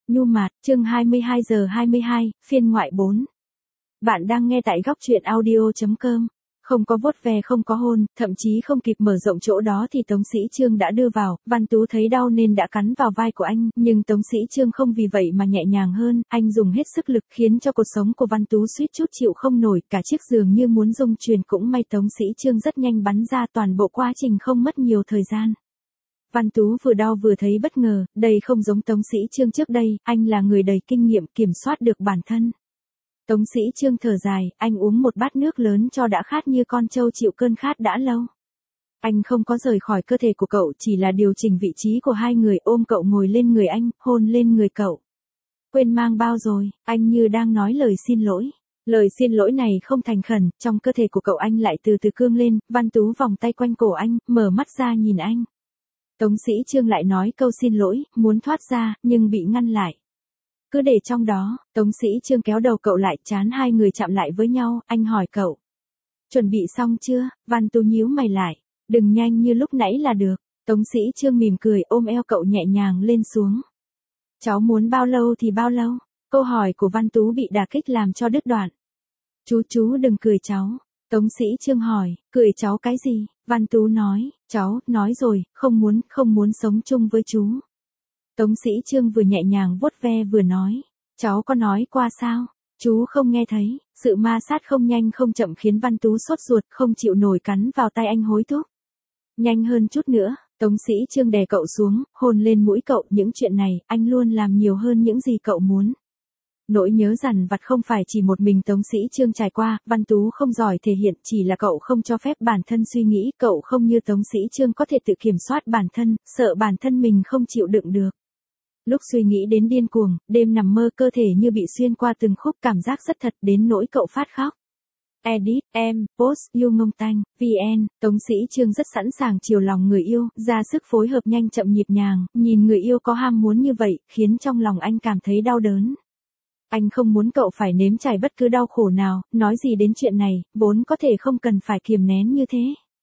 Nhu Mạt, chương 22:22, phiên ngoại 4. Bạn đang nghe tại góc truyện audio.com. Không có vuốt ve, không có hôn, thậm chí không kịp mở rộng chỗ đó thì Tống Sĩ Trương đã đưa vào. Văn Tú thấy đau nên đã cắn vào vai của anh, nhưng Tống Sĩ Trương không vì vậy mà nhẹ nhàng hơn, anh dùng hết sức lực khiến cho cuộc sống của Văn Tú suýt chút chịu không nổi, cả chiếc giường như muốn rung chuyển, cũng may Tống Sĩ Trương rất nhanh bắn ra, toàn bộ quá trình không mất nhiều thời gian. Văn Tú vừa đau vừa thấy bất ngờ, đây không giống Tống Sĩ Trương trước đây, anh là người đầy kinh nghiệm kiểm soát được bản thân. Tống Sĩ Trương thở dài, anh uống một bát nước lớn cho đã khát như con trâu chịu cơn khát đã lâu. Anh không có rời khỏi cơ thể của cậu, chỉ là điều chỉnh vị trí của hai người, ôm cậu ngồi lên người anh, hôn lên người cậu. Quên mang bao rồi, anh như đang nói lời xin lỗi. Lời xin lỗi này không thành khẩn, trong cơ thể của cậu anh lại từ từ cương lên, Văn Tú vòng tay quanh cổ anh, mở mắt ra nhìn anh. Tống Sĩ Trương lại nói câu xin lỗi, muốn thoát ra, nhưng bị ngăn lại. Cứ để trong đó, Tống Sĩ Trương kéo đầu cậu lại, trán hai người chạm lại với nhau, anh hỏi cậu. Chuẩn bị xong chưa? Văn Tú nhíu mày lại. Đừng nhanh như lúc nãy là được. Tống Sĩ Trương mỉm cười, ôm eo cậu nhẹ nhàng lên xuống. Cháu muốn bao lâu thì bao lâu? Câu hỏi của Văn Tú bị đả kích làm cho đứt đoạn. Chú đừng cười cháu. Tống Sĩ Trương hỏi, cười cháu cái gì? Văn Tú nói, cháu, nói rồi, không muốn sống chung với chú. Tống Sĩ Trương vừa nhẹ nhàng vuốt ve vừa nói, cháu có nói qua sao? Chú không nghe thấy, sự ma sát không nhanh không chậm khiến Văn Tú sốt ruột, không chịu nổi cắn vào tay anh hối thúc. Nhanh hơn chút nữa, Tống Sĩ Trương đè cậu xuống, hôn lên mũi cậu, những chuyện này, anh luôn làm nhiều hơn những gì cậu muốn. Nỗi nhớ dằn vặt không phải chỉ một mình Tống Sĩ Trương trải qua, Văn Tú không giỏi thể hiện, chỉ là cậu không cho phép bản thân suy nghĩ, cậu không như Tống Sĩ Trương có thể tự kiểm soát bản thân, sợ bản thân mình không chịu đựng được. Lúc suy nghĩ đến điên cuồng, đêm nằm mơ cơ thể như bị xuyên qua từng khúc, cảm giác rất thật đến nỗi cậu phát khóc. Edit, post, yêu ngông tanh, vn, Tống Sĩ Trương rất sẵn sàng chiều lòng người yêu, ra sức phối hợp nhanh chậm nhịp nhàng, nhìn người yêu có ham muốn như vậy, khiến trong lòng anh cảm thấy đau đớn. Anh không muốn cậu phải nếm trải bất cứ đau khổ nào, nói gì đến chuyện này, vốn có thể không cần phải kiềm nén như thế.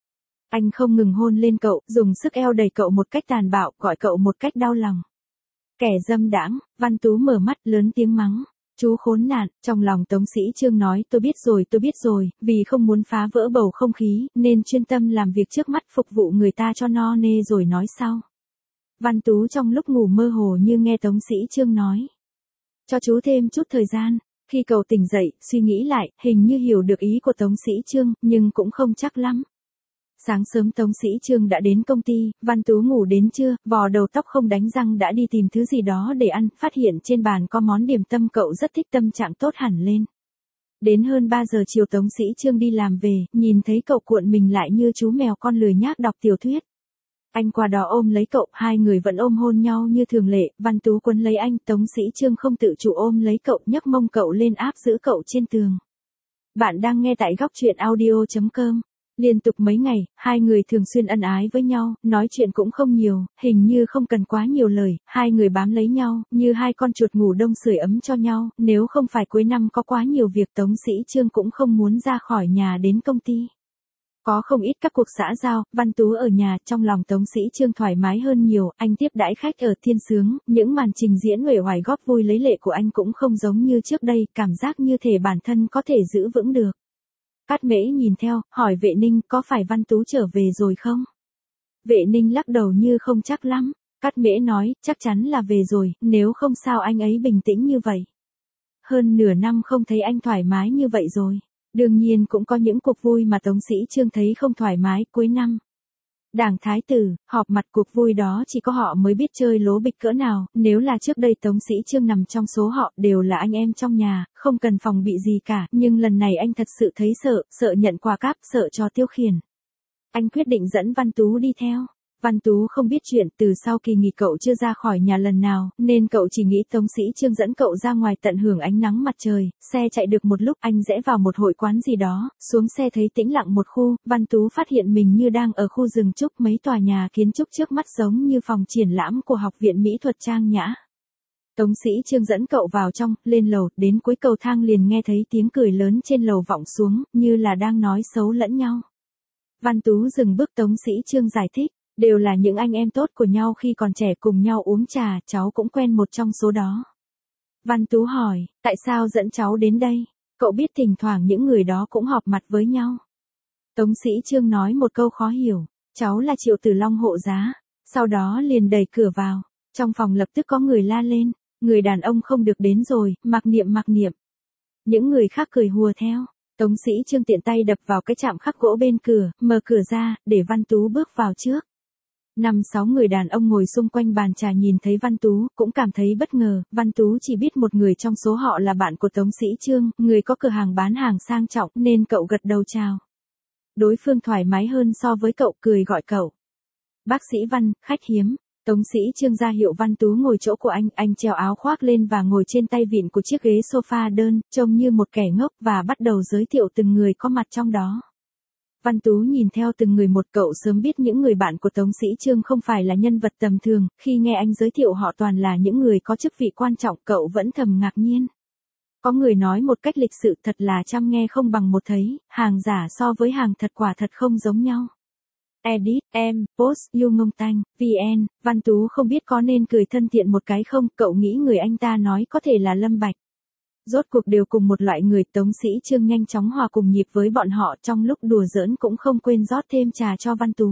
Anh không ngừng hôn lên cậu, dùng sức eo đẩy cậu một cách tàn bạo, gọi cậu một cách đau lòng. Kẻ dâm đãng. Văn Tú mở mắt lớn tiếng mắng. Chú khốn nạn. Trong lòng Tống Sĩ Trương nói, tôi biết rồi, vì không muốn phá vỡ bầu không khí, nên chuyên tâm làm việc trước mắt, phục vụ người ta cho no nê rồi nói sau. Văn Tú trong lúc ngủ mơ hồ như nghe Tống Sĩ Trương nói. Cho chú thêm chút thời gian. Khi cậu tỉnh dậy, suy nghĩ lại, hình như hiểu được ý của Tống Sĩ Trương, nhưng cũng không chắc lắm. Sáng sớm Tống Sĩ Trương đã đến công ty, Văn Tú ngủ đến trưa, vò đầu tóc không đánh răng đã đi tìm thứ gì đó để ăn, phát hiện trên bàn có món điểm tâm, cậu rất thích, tâm trạng tốt hẳn lên. Đến hơn 3 giờ chiều Tống Sĩ Trương đi làm về, nhìn thấy cậu cuộn mình lại như chú mèo con lười nhác đọc tiểu thuyết. Anh qua đó ôm lấy cậu, hai người vẫn ôm hôn nhau như thường lệ, Văn Tú quấn lấy anh, Tống Sĩ Trương không tự chủ ôm lấy cậu, nhấc mông cậu lên áp giữ cậu trên tường. Bạn đang nghe tại góc truyện audio.com. Liên tục mấy ngày, hai người thường xuyên ân ái với nhau, nói chuyện cũng không nhiều, hình như không cần quá nhiều lời, hai người bám lấy nhau, như hai con chuột ngủ đông sưởi ấm cho nhau, nếu không phải cuối năm có quá nhiều việc Tống Sĩ Trương cũng không muốn ra khỏi nhà đến công ty. Có không ít các cuộc xã giao, Văn Tú ở nhà, trong lòng Tống Sĩ Trương thoải mái hơn nhiều, anh tiếp đãi khách ở Thiên Sướng, những màn trình diễn uể oải góp vui lấy lệ của anh cũng không giống như trước đây, cảm giác như thể bản thân có thể giữ vững được. Cát Mễ nhìn theo, hỏi Vệ Ninh, có phải Văn Tú trở về rồi không? Vệ Ninh lắc đầu như không chắc lắm. Cát Mễ nói, chắc chắn là về rồi, nếu không sao anh ấy bình tĩnh như vậy. Hơn nửa năm không thấy anh thoải mái như vậy rồi. Đương nhiên cũng có những cuộc vui mà Tống Sĩ Trương thấy không thoải mái, cuối năm. Đảng Thái Tử, họp mặt, cuộc vui đó chỉ có họ mới biết chơi lố bịch cỡ nào, nếu là trước đây Tống Sĩ Trương nằm trong số họ, đều là anh em trong nhà, không cần phòng bị gì cả, nhưng lần này anh thật sự thấy sợ nhận quà cáp, sợ cho tiêu khiển. Anh quyết định dẫn Văn Tú đi theo. Văn Tú không biết chuyện, từ sau kỳ nghỉ cậu chưa ra khỏi nhà lần nào, nên cậu chỉ nghĩ Tống Sĩ Trương dẫn cậu ra ngoài tận hưởng ánh nắng mặt trời. Xe chạy được một lúc, anh rẽ vào một hội quán gì đó, xuống xe thấy tĩnh lặng một khu, Văn Tú phát hiện mình như đang ở khu rừng trúc, mấy tòa nhà kiến trúc trước mắt giống như phòng triển lãm của Học viện Mỹ thuật trang nhã. Tống Sĩ Trương dẫn cậu vào trong, lên lầu, đến cuối cầu thang liền nghe thấy tiếng cười lớn trên lầu vọng xuống, như là đang nói xấu lẫn nhau. Văn Tú dừng bước, Tống Sĩ Trương giải thích. Đều là những anh em tốt của nhau khi còn trẻ, cùng nhau uống trà, cháu cũng quen một trong số đó. Văn Tú hỏi, tại sao dẫn cháu đến đây? Cậu biết thỉnh thoảng những người đó cũng họp mặt với nhau. Tống Sĩ Trương nói một câu khó hiểu, cháu là Triệu Tử Long hộ giá, sau đó liền đẩy cửa vào, trong phòng lập tức có người la lên, người đàn ông không được đến rồi, mặc niệm. Những người khác cười hùa theo, Tống Sĩ Trương tiện tay đập vào cái chạm khắc gỗ bên cửa, mở cửa ra, để Văn Tú bước vào trước. 5-6 người đàn ông ngồi xung quanh bàn trà nhìn thấy Văn Tú, cũng cảm thấy bất ngờ, Văn Tú chỉ biết một người trong số họ là bạn của Tống Sĩ Trương, người có cửa hàng bán hàng sang trọng, nên cậu gật đầu chào. Đối phương thoải mái hơn so với cậu, cười gọi cậu. Bác sĩ Văn, khách hiếm. Tống Sĩ Trương ra hiệu Văn Tú ngồi chỗ của anh treo áo khoác lên và ngồi trên tay vịn của chiếc ghế sofa đơn, trông như một kẻ ngốc và bắt đầu giới thiệu từng người có mặt trong đó. Văn Tú nhìn theo từng người một, cậu sớm biết những người bạn của Tống Sĩ Trương không phải là nhân vật tầm thường, khi nghe anh giới thiệu họ toàn là những người có chức vị quan trọng, cậu vẫn thầm ngạc nhiên. Có người nói một cách lịch sự, thật là trăm nghe không bằng một thấy, hàng giả so với hàng thật quả thật không giống nhau. Edit, post, you ngông tanh, vn, Văn Tú không biết có nên cười thân thiện một cái không, cậu nghĩ người anh ta nói có thể là Lâm Bạch. Rốt cuộc đều cùng một loại người, Tống Sĩ Trương nhanh chóng hòa cùng nhịp với bọn họ, trong lúc đùa giỡn cũng không quên rót thêm trà cho Văn Tú.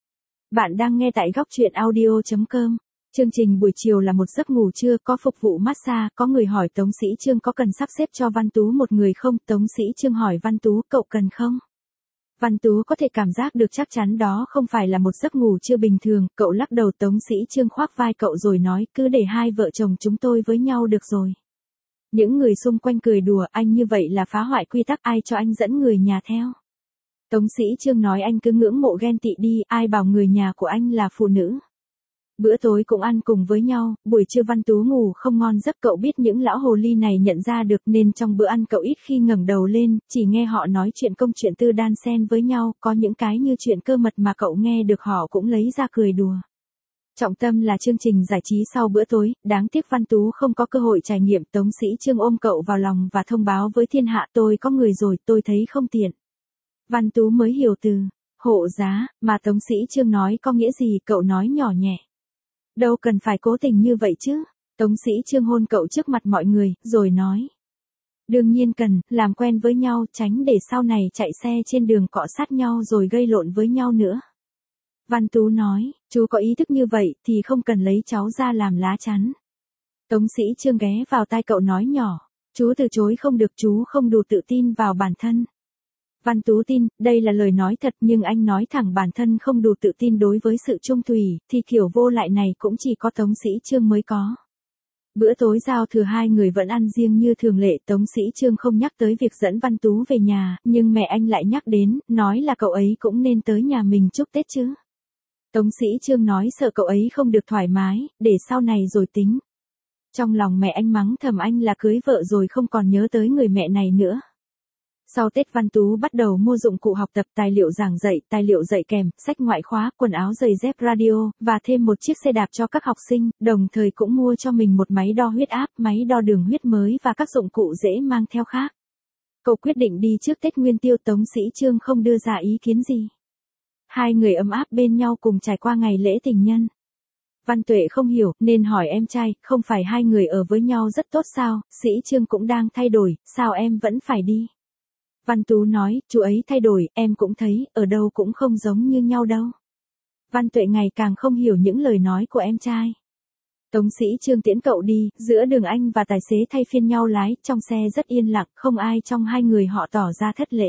Bạn đang nghe tại góc truyện audio.com. Chương trình buổi chiều là một giấc ngủ trưa, có phục vụ massage, có người hỏi Tống Sĩ Trương có cần sắp xếp cho Văn Tú một người không, Tống Sĩ Trương hỏi Văn Tú, cậu cần không? Văn Tú có thể cảm giác được chắc chắn đó không phải là một giấc ngủ trưa bình thường, cậu lắc đầu. Tống Sĩ Trương khoác vai cậu rồi nói, cứ để hai vợ chồng chúng tôi với nhau được rồi. Những người xung quanh cười đùa, anh như vậy là phá hoại quy tắc, ai cho anh dẫn người nhà theo. Tống Sĩ Trương nói, anh cứ ngưỡng mộ ghen tị đi, ai bảo người nhà của anh là phụ nữ. Bữa tối cũng ăn cùng với nhau, buổi trưa Văn Tú ngủ không ngon giấc, cậu biết những lão hồ ly này nhận ra được nên trong bữa ăn cậu ít khi ngẩng đầu lên, chỉ nghe họ nói chuyện công chuyện tư đan xen với nhau, có những cái như chuyện cơ mật mà cậu nghe được họ cũng lấy ra cười đùa. Trọng tâm là chương trình giải trí sau bữa tối, đáng tiếc Văn Tú không có cơ hội trải nghiệm. Tống Sĩ Trương ôm cậu vào lòng và thông báo với thiên hạ, tôi có người rồi, tôi thấy không tiện. Văn Tú mới hiểu từ hộ giá mà Tống Sĩ Trương nói có nghĩa gì, cậu nói nhỏ nhẹ. Đâu cần phải cố tình như vậy chứ. Tống Sĩ Trương hôn cậu trước mặt mọi người, rồi nói. Đương nhiên cần, làm quen với nhau, tránh để sau này chạy xe trên đường cọ sát nhau rồi gây lộn với nhau nữa. Văn Tú nói, chú có ý thức như vậy thì không cần lấy cháu ra làm lá chắn. Tống Sĩ Trương ghé vào tai cậu nói nhỏ, chú từ chối không được, chú không đủ tự tin vào bản thân. Văn Tú tin, đây là lời nói thật, nhưng anh nói thẳng bản thân không đủ tự tin đối với sự chung thủy, thì kiểu vô lại này cũng chỉ có Tống Sĩ Trương mới có. Bữa tối giao thừa hai người vẫn ăn riêng như thường lệ, Tống Sĩ Trương không nhắc tới việc dẫn Văn Tú về nhà, nhưng mẹ anh lại nhắc đến, nói là cậu ấy cũng nên tới nhà mình chúc Tết chứ. Tống Sĩ Trương nói sợ cậu ấy không được thoải mái, để sau này rồi tính. Trong lòng mẹ anh mắng thầm anh là cưới vợ rồi không còn nhớ tới người mẹ này nữa. Sau Tết Văn Tú bắt đầu mua dụng cụ học tập, tài liệu giảng dạy, tài liệu dạy kèm, sách ngoại khóa, quần áo, giày dép, radio, và thêm một chiếc xe đạp cho các học sinh, đồng thời cũng mua cho mình một máy đo huyết áp, máy đo đường huyết mới và các dụng cụ dễ mang theo khác. Cậu quyết định đi trước Tết Nguyên Tiêu, Tống Sĩ Trương không đưa ra ý kiến gì. Hai người ấm áp bên nhau cùng trải qua ngày lễ tình nhân. Văn Tuệ không hiểu, nên hỏi em trai, không phải hai người ở với nhau rất tốt sao, Sĩ Trương cũng đang thay đổi, sao em vẫn phải đi? Văn Tú nói, chú ấy thay đổi, em cũng thấy, ở đâu cũng không giống như nhau đâu. Văn Tuệ ngày càng không hiểu những lời nói của em trai. Tống Sĩ Trương tiễn cậu đi, giữa đường anh và tài xế thay phiên nhau lái, trong xe rất yên lặng, không ai trong hai người họ tỏ ra thất lễ.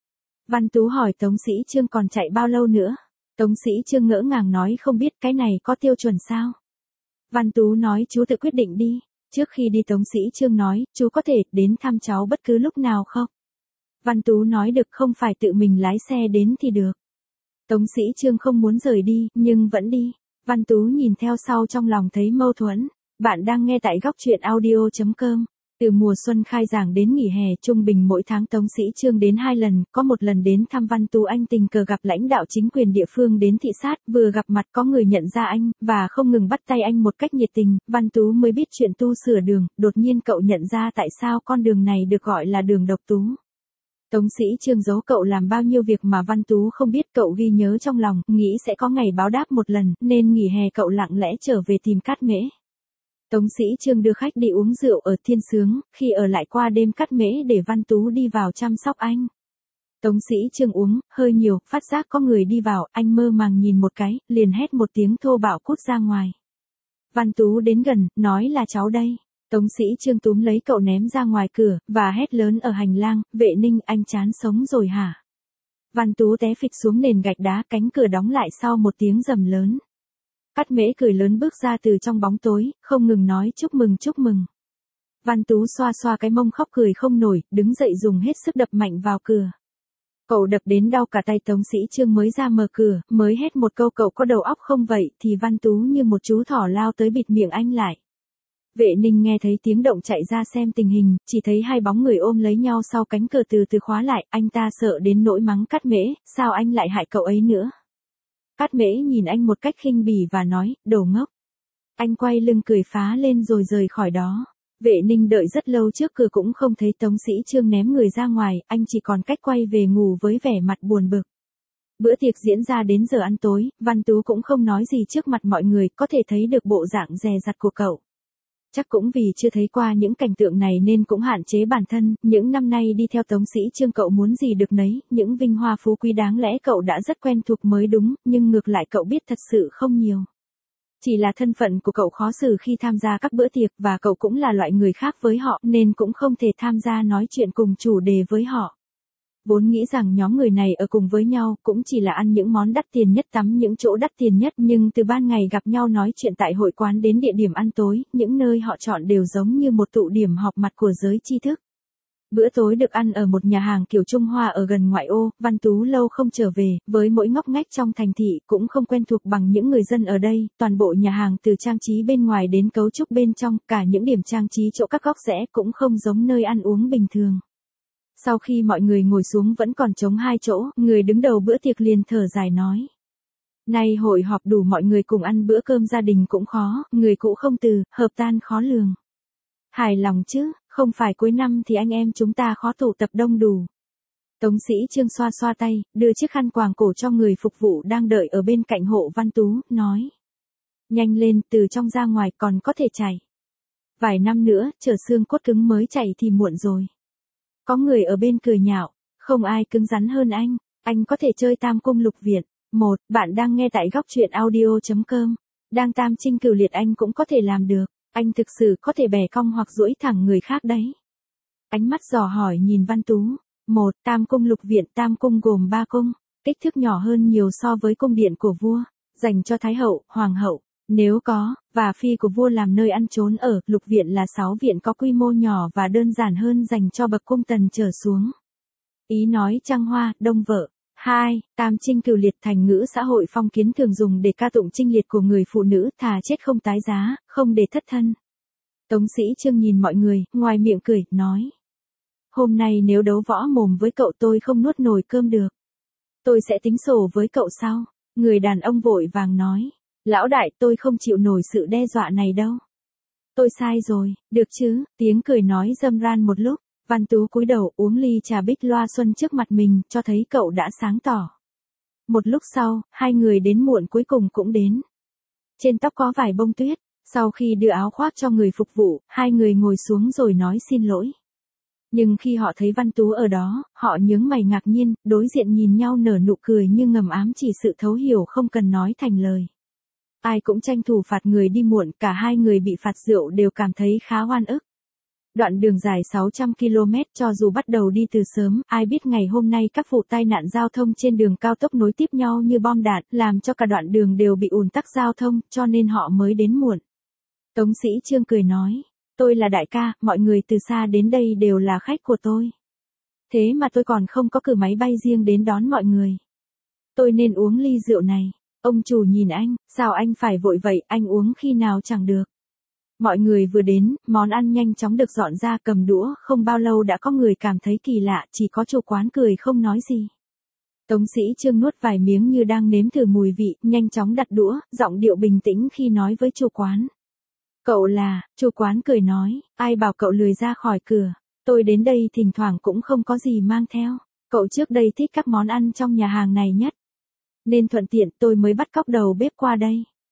Văn Tú hỏi Tống Sĩ Trương còn chạy bao lâu nữa? Tống Sĩ Trương ngỡ ngàng nói, không biết, cái này có tiêu chuẩn sao? Văn Tú nói, chú tự quyết định đi. Trước khi đi Tống Sĩ Trương nói, chú có thể đến thăm cháu bất cứ lúc nào không? Văn Tú nói được, không phải tự mình lái xe đến thì được. Tống Sĩ Trương không muốn rời đi, nhưng vẫn đi. Văn Tú nhìn theo sau trong lòng thấy mâu thuẫn. Bạn đang nghe tại góc truyện audio.com. Từ mùa xuân khai giảng đến nghỉ hè, trung bình mỗi tháng Tống Sĩ Trương đến 2 lần, có một lần đến thăm Văn Tú anh tình cờ gặp lãnh đạo chính quyền địa phương đến thị sát, vừa gặp mặt có người nhận ra anh, và không ngừng bắt tay anh một cách nhiệt tình, Văn Tú mới biết chuyện tu sửa đường, đột nhiên cậu nhận ra tại sao con đường này được gọi là đường độc tú. Tống Sĩ Trương giấu cậu làm bao nhiêu việc mà Văn Tú không biết, cậu ghi nhớ trong lòng, nghĩ sẽ có ngày báo đáp một lần, nên nghỉ hè cậu lặng lẽ trở về tìm Cát Mễ. Tống Sĩ Trương đưa khách đi uống rượu ở Thiên Sướng, khi ở lại qua đêm cắt mễ để Văn Tú đi vào chăm sóc anh. Tống Sĩ Trương uống, hơi nhiều, phát giác có người đi vào, anh mơ màng nhìn một cái, liền hét một tiếng thô bạo cút ra ngoài. Văn Tú đến gần, nói là cháu đây. Tống Sĩ Trương túm lấy cậu ném ra ngoài cửa, và hét lớn ở hành lang, Vệ Ninh anh chán sống rồi hả? Văn Tú té phịch xuống nền gạch đá, cánh cửa đóng lại sau một tiếng rầm lớn. Cắt mễ cười lớn bước ra từ trong bóng tối, không ngừng nói chúc mừng chúc mừng. Văn Tú xoa xoa cái mông khóc cười không nổi, đứng dậy dùng hết sức đập mạnh vào cửa. Cậu đập đến đau cả tay. Tống Sĩ Trương mới ra mở cửa, mới hét một câu cậu có đầu óc không vậy, thì Văn Tú như một chú thỏ lao tới bịt miệng anh lại. Vệ Ninh nghe thấy tiếng động chạy ra xem tình hình, chỉ thấy hai bóng người ôm lấy nhau sau cánh cửa từ từ khóa lại, anh ta sợ đến nỗi mắng Cắt Mễ, sao anh lại hại cậu ấy nữa. Cắt Mễ nhìn anh một cách khinh bỉ và nói, đồ ngốc. Anh quay lưng cười phá lên rồi rời khỏi đó. Vệ Ninh đợi rất lâu trước cửa cũng không thấy Tống Sĩ Trương ném người ra ngoài, anh chỉ còn cách quay về ngủ với vẻ mặt buồn bực. Bữa tiệc diễn ra đến giờ ăn tối, Văn Tú cũng không nói gì trước mặt mọi người, có thể thấy được bộ dạng dè dặt của cậu. Chắc cũng vì chưa thấy qua những cảnh tượng này nên cũng hạn chế bản thân, những năm nay đi theo Tống Sĩ Trương cậu muốn gì được nấy, những vinh hoa phú quý đáng lẽ cậu đã rất quen thuộc mới đúng, nhưng ngược lại cậu biết thật sự không nhiều. Chỉ là thân phận của cậu khó xử khi tham gia các bữa tiệc và cậu cũng là loại người khác với họ nên cũng không thể tham gia nói chuyện cùng chủ đề với họ. Vốn nghĩ rằng nhóm người này ở cùng với nhau cũng chỉ là ăn những món đắt tiền nhất, tắm những chỗ đắt tiền nhất, nhưng từ ban ngày gặp nhau nói chuyện tại hội quán đến địa điểm ăn tối, những nơi họ chọn đều giống như một tụ điểm họp mặt của giới tri thức. Bữa tối được ăn ở một nhà hàng kiểu Trung Hoa ở gần ngoại ô, Văn Tú lâu không trở về, với mỗi ngóc ngách trong thành thị cũng không quen thuộc bằng những người dân ở đây, toàn bộ nhà hàng từ trang trí bên ngoài đến cấu trúc bên trong, cả những điểm trang trí chỗ các góc rẽ cũng không giống nơi ăn uống bình thường. Sau khi mọi người ngồi xuống vẫn còn trống 2 chỗ, người đứng đầu bữa tiệc liền thở dài nói. Nay hội họp đủ mọi người cùng ăn bữa cơm gia đình cũng khó, người cũ không từ, hợp tan khó lường. Hài lòng chứ, không phải cuối năm thì anh em chúng ta khó tụ tập đông đủ. Tống Sĩ Trương xoa xoa tay, đưa chiếc khăn quàng cổ cho người phục vụ đang đợi ở bên cạnh hộ Văn Tú, nói. Nhanh lên, từ trong ra ngoài còn có thể chảy. Vài năm nữa, chờ xương cốt cứng mới chảy thì muộn rồi. Có người ở bên cười nhạo, không ai cứng rắn hơn anh có thể chơi Tam Cung Lục Viện. Bạn đang nghe tại góc truyện audio.com. Đang tam chinh cửu liệt anh cũng có thể làm được, anh thực sự có thể bẻ cong hoặc duỗi thẳng người khác đấy. Ánh mắt dò hỏi nhìn Văn Tú. Tam Cung Lục Viện. Tam Cung gồm 3 cung, kích thước nhỏ hơn nhiều so với cung điện của vua, dành cho Thái hậu, Hoàng hậu, nếu có, và phi của vua làm nơi ăn trốn ở. Lục Viện là 6 viện có quy mô nhỏ và đơn giản hơn dành cho bậc cung tần trở xuống. Ý nói trăng hoa, đông vợ. 2. Tam chinh cửu liệt. Thành ngữ xã hội phong kiến thường dùng để ca tụng chinh liệt của người phụ nữ, thà chết không tái giá, không để thất thân. Tống Sĩ Trương nhìn mọi người, ngoài miệng cười, nói. Hôm nay nếu đấu võ mồm với cậu tôi không nuốt nổi cơm được. Tôi sẽ tính sổ với cậu sau. Người đàn ông vội vàng nói. Lão đại, tôi không chịu nổi sự đe dọa này đâu. Tôi sai rồi, được chứ, tiếng cười nói râm ran một lúc. Văn Tú cúi đầu uống ly trà bích loa xuân trước mặt mình, cho thấy cậu đã sáng tỏ. Một lúc sau, hai người đến muộn cuối cùng cũng đến. Trên tóc có vài bông tuyết, sau khi đưa áo khoác cho người phục vụ, hai người ngồi xuống rồi nói xin lỗi. Nhưng khi họ thấy Văn Tú ở đó, họ nhướng mày ngạc nhiên, đối diện nhìn nhau nở nụ cười như ngầm ám chỉ sự thấu hiểu không cần nói thành lời. Ai cũng tranh thủ phạt người đi muộn, cả hai người bị phạt rượu đều cảm thấy khá oan ức. Đoạn đường dài 600 km cho dù bắt đầu đi từ sớm, ai biết ngày hôm nay các vụ tai nạn giao thông trên đường cao tốc nối tiếp nhau như bom đạn, làm cho cả đoạn đường đều bị ùn tắc giao thông, cho nên họ mới đến muộn. Tống Sĩ Trương cười nói, tôi là đại ca, mọi người từ xa đến đây đều là khách của tôi. Thế mà tôi còn không có cử máy bay riêng đến đón mọi người. Tôi nên uống ly rượu này. Ông chủ nhìn anh, sao anh phải vội vậy, anh uống khi nào chẳng được. Mọi người vừa đến, món ăn nhanh chóng được dọn ra, cầm đũa, không bao lâu đã có người cảm thấy kỳ lạ, chỉ có chủ quán cười không nói gì. Tống Sĩ Trương nuốt vài miếng như đang nếm thử mùi vị, nhanh chóng đặt đũa, giọng điệu bình tĩnh khi nói với chủ quán. Cậu là, chủ quán cười nói, ai bảo cậu lười ra khỏi cửa, tôi đến đây thỉnh thoảng cũng không có gì mang theo, cậu trước đây thích các món ăn trong nhà hàng này nhất. Nên thuận tiện tôi mới bắt cóc đầu bếp qua đây.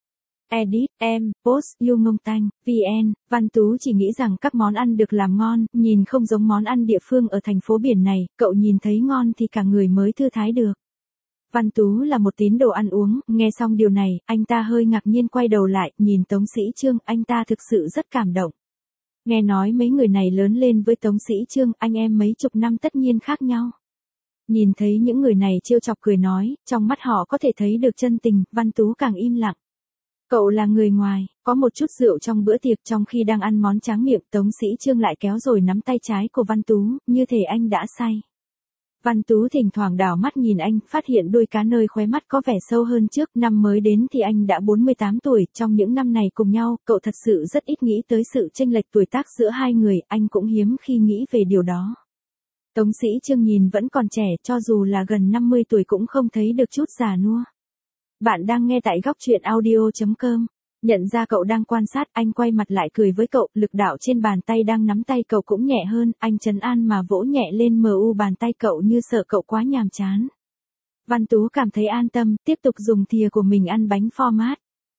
Edit, em, post, you ngông tanh, vn, Văn Tú chỉ nghĩ rằng các món ăn được làm ngon, nhìn không giống món ăn địa phương ở thành phố biển này, cậu nhìn thấy ngon thì cả người mới thư thái được. Văn Tú là một tín đồ ăn uống, nghe xong điều này, anh ta hơi ngạc nhiên quay đầu lại, nhìn Tống Sĩ Trương, anh ta thực sự rất cảm động. Nghe nói mấy người này lớn lên với Tống Sĩ Trương, anh em mấy chục năm tất nhiên khác nhau. Nhìn thấy những người này trêu chọc cười nói, trong mắt họ có thể thấy được chân tình, Văn Tú càng im lặng. Cậu là người ngoài, có một chút rượu trong bữa tiệc, trong khi đang ăn món tráng miệng, Tống Sĩ Trương lại kéo rồi nắm tay trái của Văn Tú, như thể anh đã say. Văn Tú thỉnh thoảng đảo mắt nhìn anh, phát hiện đuôi cá nơi khóe mắt có vẻ sâu hơn trước, năm mới đến thì anh đã 48 tuổi, trong những năm này cùng nhau, cậu thật sự rất ít nghĩ tới sự chênh lệch tuổi tác giữa hai người, anh cũng hiếm khi nghĩ về điều đó. Tống Sĩ Trương nhìn vẫn còn trẻ, cho dù là gần 50 tuổi cũng không thấy được chút già nua. Bạn đang nghe tại góc truyện audio.com. Nhận ra cậu đang quan sát, anh quay mặt lại cười với cậu, lực đạo trên bàn tay đang nắm tay cậu cũng nhẹ hơn, anh trấn an mà vỗ nhẹ lên bàn tay cậu như sợ cậu quá nhàm chán. Văn Tú cảm thấy an tâm, tiếp tục dùng thìa của mình ăn bánh format.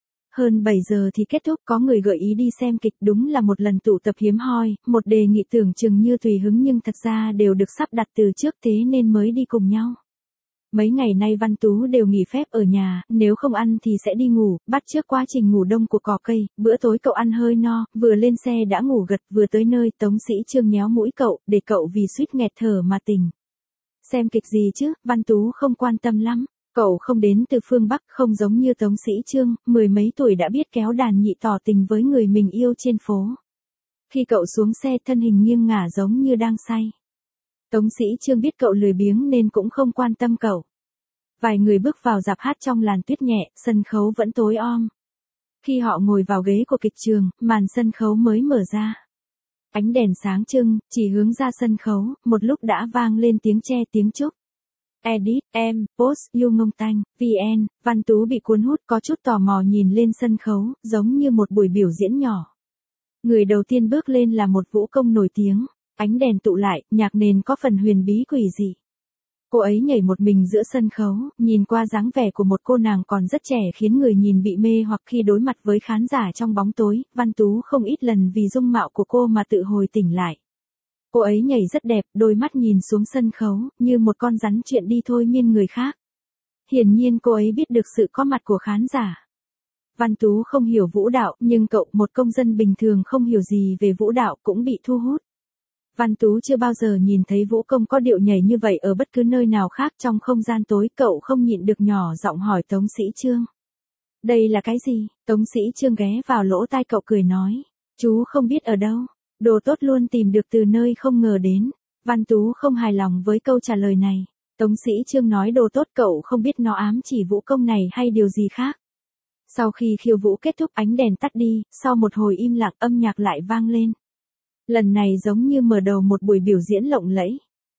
Hơn 7 giờ thì kết thúc, có người gợi ý đi xem kịch, đúng là một lần tụ tập hiếm hoi, một đề nghị tưởng chừng như tùy hứng nhưng thật ra đều được sắp đặt từ trước thế nên mới đi cùng nhau. Mấy ngày nay Văn Tú đều nghỉ phép ở nhà, nếu không ăn thì sẽ đi ngủ, bắt chước quá trình ngủ đông của cỏ cây, bữa tối cậu ăn hơi no, vừa lên xe đã ngủ gật, vừa tới nơi Tống Sĩ Trương nhéo mũi cậu, để cậu vì suýt nghẹt thở mà tỉnh. Xem kịch gì chứ, Văn Tú không quan tâm lắm, cậu không đến từ phương Bắc, không giống như Tống Sĩ Trương, mười mấy tuổi đã biết kéo đàn nhị tỏ tình với người mình yêu trên phố. Khi cậu xuống xe thân hình nghiêng ngả giống như đang say. Tống Sĩ Trương biết cậu lười biếng nên cũng không quan tâm cậu. Vài người bước vào rạp hát trong làn tuyết nhẹ, sân khấu vẫn tối om. Khi họ ngồi vào ghế của kịch trường, màn sân khấu mới mở ra. Ánh đèn sáng trưng, chỉ hướng ra sân khấu, một lúc đã vang lên tiếng tre tiếng chúc. Edit, em, post, you ngông tanh, vn, Văn Tú bị cuốn hút có chút tò mò nhìn lên sân khấu, giống như một buổi biểu diễn nhỏ. Người đầu tiên bước lên là một vũ công nổi tiếng. Ánh đèn tụ lại, nhạc nền có phần huyền bí quỷ dị. Cô ấy nhảy một mình giữa sân khấu, nhìn qua dáng vẻ của một cô nàng còn rất trẻ khiến người nhìn bị mê hoặc khi đối mặt với khán giả trong bóng tối, Văn Tú không ít lần vì dung mạo của cô mà tự hồi tỉnh lại. Cô ấy nhảy rất đẹp, đôi mắt nhìn xuống sân khấu, như một con rắn chuyện đi thôi miên người khác. Hiển nhiên cô ấy biết được sự có mặt của khán giả. Văn Tú không hiểu vũ đạo, nhưng cậu, một công dân bình thường không hiểu gì về vũ đạo, cũng bị thu hút. Văn Tú chưa bao giờ nhìn thấy vũ công có điệu nhảy như vậy ở bất cứ nơi nào khác trong không gian tối, cậu không nhịn được nhỏ giọng hỏi Tống Sĩ Trương. Đây là cái gì? Tống Sĩ Trương ghé vào lỗ tai cậu cười nói. Chú không biết ở đâu. Đồ tốt luôn tìm được từ nơi không ngờ đến. Văn Tú không hài lòng với câu trả lời này. Tống Sĩ Trương nói đồ tốt cậu không biết nó ám chỉ vũ công này hay điều gì khác. Sau khi khiêu vũ kết thúc ánh đèn tắt đi, sau một hồi im lặng âm nhạc lại vang lên. Lần này giống như mở đầu một buổi biểu diễn lộng lẫy.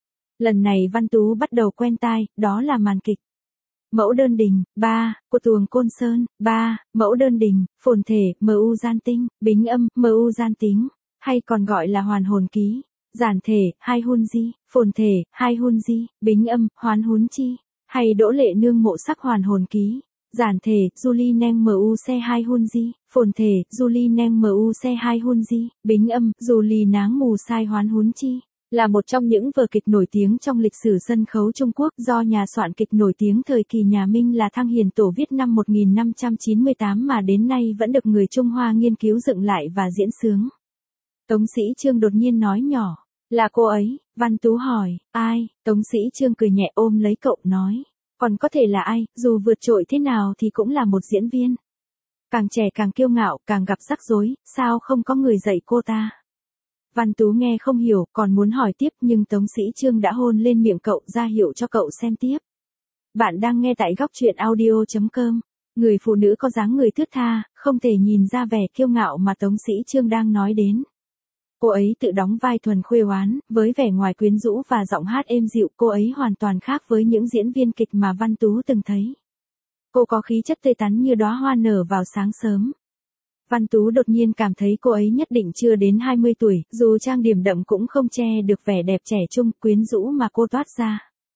Lần này Văn Tú bắt đầu quen tai, đó là màn kịch. Mẫu đơn đình, 3, của tuồng Côn Sơn, 3, mẫu đơn đình, phồn thể, mu gian tinh, bính âm, mu gian tính, hay còn gọi là hoàn hồn ký, giản thể, hai hun di, phồn thể, hai hun di, bính âm, hoán hún chi, hay đỗ lệ nương mộ sắc hoàn hồn ký. Giản thể, Julie Neng mu xe 2 hun di, phồn thể, Julie Neng mu xe 2 hun di, bính âm, Julie náng mù sai hoán hún chi, là một trong những vở kịch nổi tiếng trong lịch sử sân khấu Trung Quốc do nhà soạn kịch nổi tiếng thời kỳ nhà Minh là Thăng Hiền Tổ viết năm 1598 mà đến nay vẫn được người Trung Hoa nghiên cứu dựng lại và diễn xướng. Tống Sĩ Trương đột nhiên nói nhỏ, là cô ấy, Văn Tú hỏi, ai? Tống Sĩ Trương cười nhẹ ôm lấy cậu nói. Còn có thể là ai, dù vượt trội thế nào thì cũng là một diễn viên. Càng trẻ càng kiêu ngạo, càng gặp rắc rối, sao không có người dạy cô ta? Văn Tú nghe không hiểu, còn muốn hỏi tiếp nhưng Tống Sĩ Trương đã hôn lên miệng cậu ra hiệu cho cậu xem tiếp. Bạn đang nghe tại góc truyện audio.com. Người phụ nữ có dáng người thướt tha, không thể nhìn ra vẻ kiêu ngạo mà Tống Sĩ Trương đang nói đến. Cô ấy tự đóng vai thuần khuê oán, với vẻ ngoài quyến rũ và giọng hát êm dịu, cô ấy hoàn toàn khác với những diễn viên kịch mà Văn Tú từng thấy. Cô có khí chất tươi tắn như đóa hoa nở vào sáng sớm. Văn Tú đột nhiên cảm thấy cô ấy nhất định chưa đến 20 tuổi, dù trang điểm đậm cũng không che được vẻ đẹp trẻ trung, quyến rũ mà cô toát ra.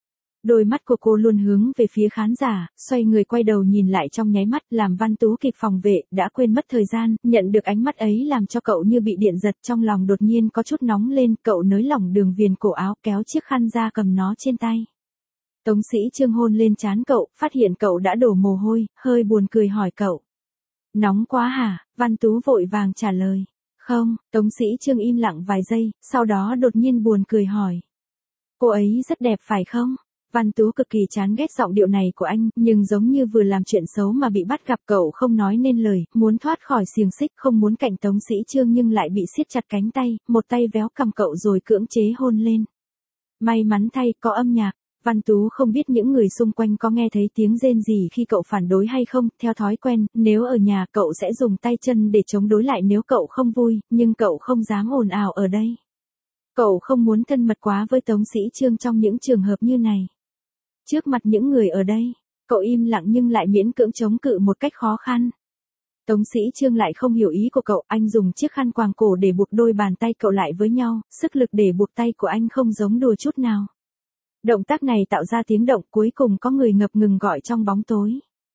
Đôi mắt của cô luôn hướng về phía khán giả, xoay người quay đầu nhìn lại trong nháy mắt, làm Văn Tú kịp phòng vệ, đã quên mất thời gian, nhận được ánh mắt ấy làm cho cậu như bị điện giật, trong lòng đột nhiên có chút nóng lên, cậu nới lỏng đường viền cổ áo, kéo chiếc khăn ra cầm nó trên tay. Tống Sĩ Trương hôn lên trán cậu, phát hiện cậu đã đổ mồ hôi, hơi buồn cười hỏi cậu. Nóng quá hả? Văn Tú vội vàng trả lời. Không, Tống Sĩ Trương im lặng vài giây, sau đó đột nhiên buồn cười hỏi. Cô ấy rất đẹp phải không? Văn Tú cực kỳ chán ghét giọng điệu này của anh, nhưng giống như vừa làm chuyện xấu mà bị bắt gặp, cậu không nói nên lời, muốn thoát khỏi xiềng xích, không muốn cạnh Tống Sĩ Trương nhưng lại bị siết chặt cánh tay, một tay véo cầm cậu rồi cưỡng chế hôn lên. May mắn thay, có âm nhạc. Văn Tú không biết những người xung quanh có nghe thấy tiếng rên gì khi cậu phản đối hay không, theo thói quen, nếu ở nhà cậu sẽ dùng tay chân để chống đối lại nếu cậu không vui, nhưng cậu không dám ồn ào ở đây. Cậu không muốn thân mật quá với Tống Sĩ Trương trong những trường hợp như này. Trước mặt những người ở đây, cậu im lặng nhưng lại miễn cưỡng chống cự một cách khó khăn. Tống Sĩ Trương lại không hiểu ý của cậu, anh dùng chiếc khăn quàng cổ để buộc đôi bàn tay cậu lại với nhau, sức lực để buộc tay của anh không giống đùa chút nào. Động tác này tạo ra tiếng động, cuối cùng có người ngập ngừng gọi trong bóng tối.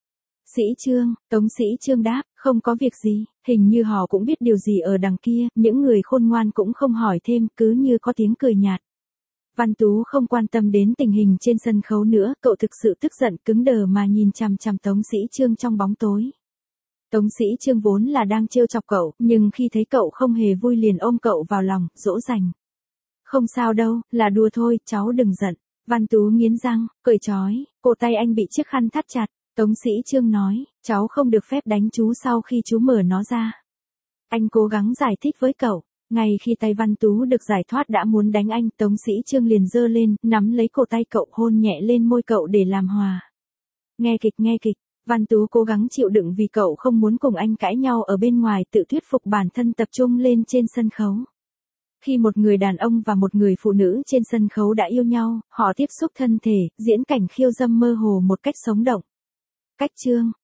Sĩ Trương, Tống Sĩ Trương đáp, không có việc gì, hình như họ cũng biết điều gì ở đằng kia, những người khôn ngoan cũng không hỏi thêm, cứ như có tiếng cười nhạt. Văn Tú không quan tâm đến tình hình trên sân khấu nữa, cậu thực sự tức giận cứng đờ mà nhìn chằm chằm Tống Sĩ Trương trong bóng tối. Tống Sĩ Trương vốn là đang trêu chọc cậu, nhưng khi thấy cậu không hề vui liền ôm cậu vào lòng, dỗ dành. Không sao đâu, là đùa thôi, cháu đừng giận. Văn Tú nghiến răng, cởi trói, cổ tay anh bị chiếc khăn thắt chặt. Tống Sĩ Trương nói, cháu không được phép đánh chú sau khi chú mở nó ra. Anh cố gắng giải thích với cậu. Ngay khi tay Văn Tú được giải thoát đã muốn đánh anh, Tống Sĩ Trương liền giơ lên, nắm lấy cổ tay cậu, hôn nhẹ lên môi cậu để làm hòa. Nghe kịch, Văn Tú cố gắng chịu đựng vì cậu không muốn cùng anh cãi nhau ở bên ngoài, tự thuyết phục bản thân tập trung lên trên sân khấu. Khi một người đàn ông và một người phụ nữ trên sân khấu đã yêu nhau, họ tiếp xúc thân thể, diễn cảnh khiêu dâm mơ hồ một cách sống động. Cách chương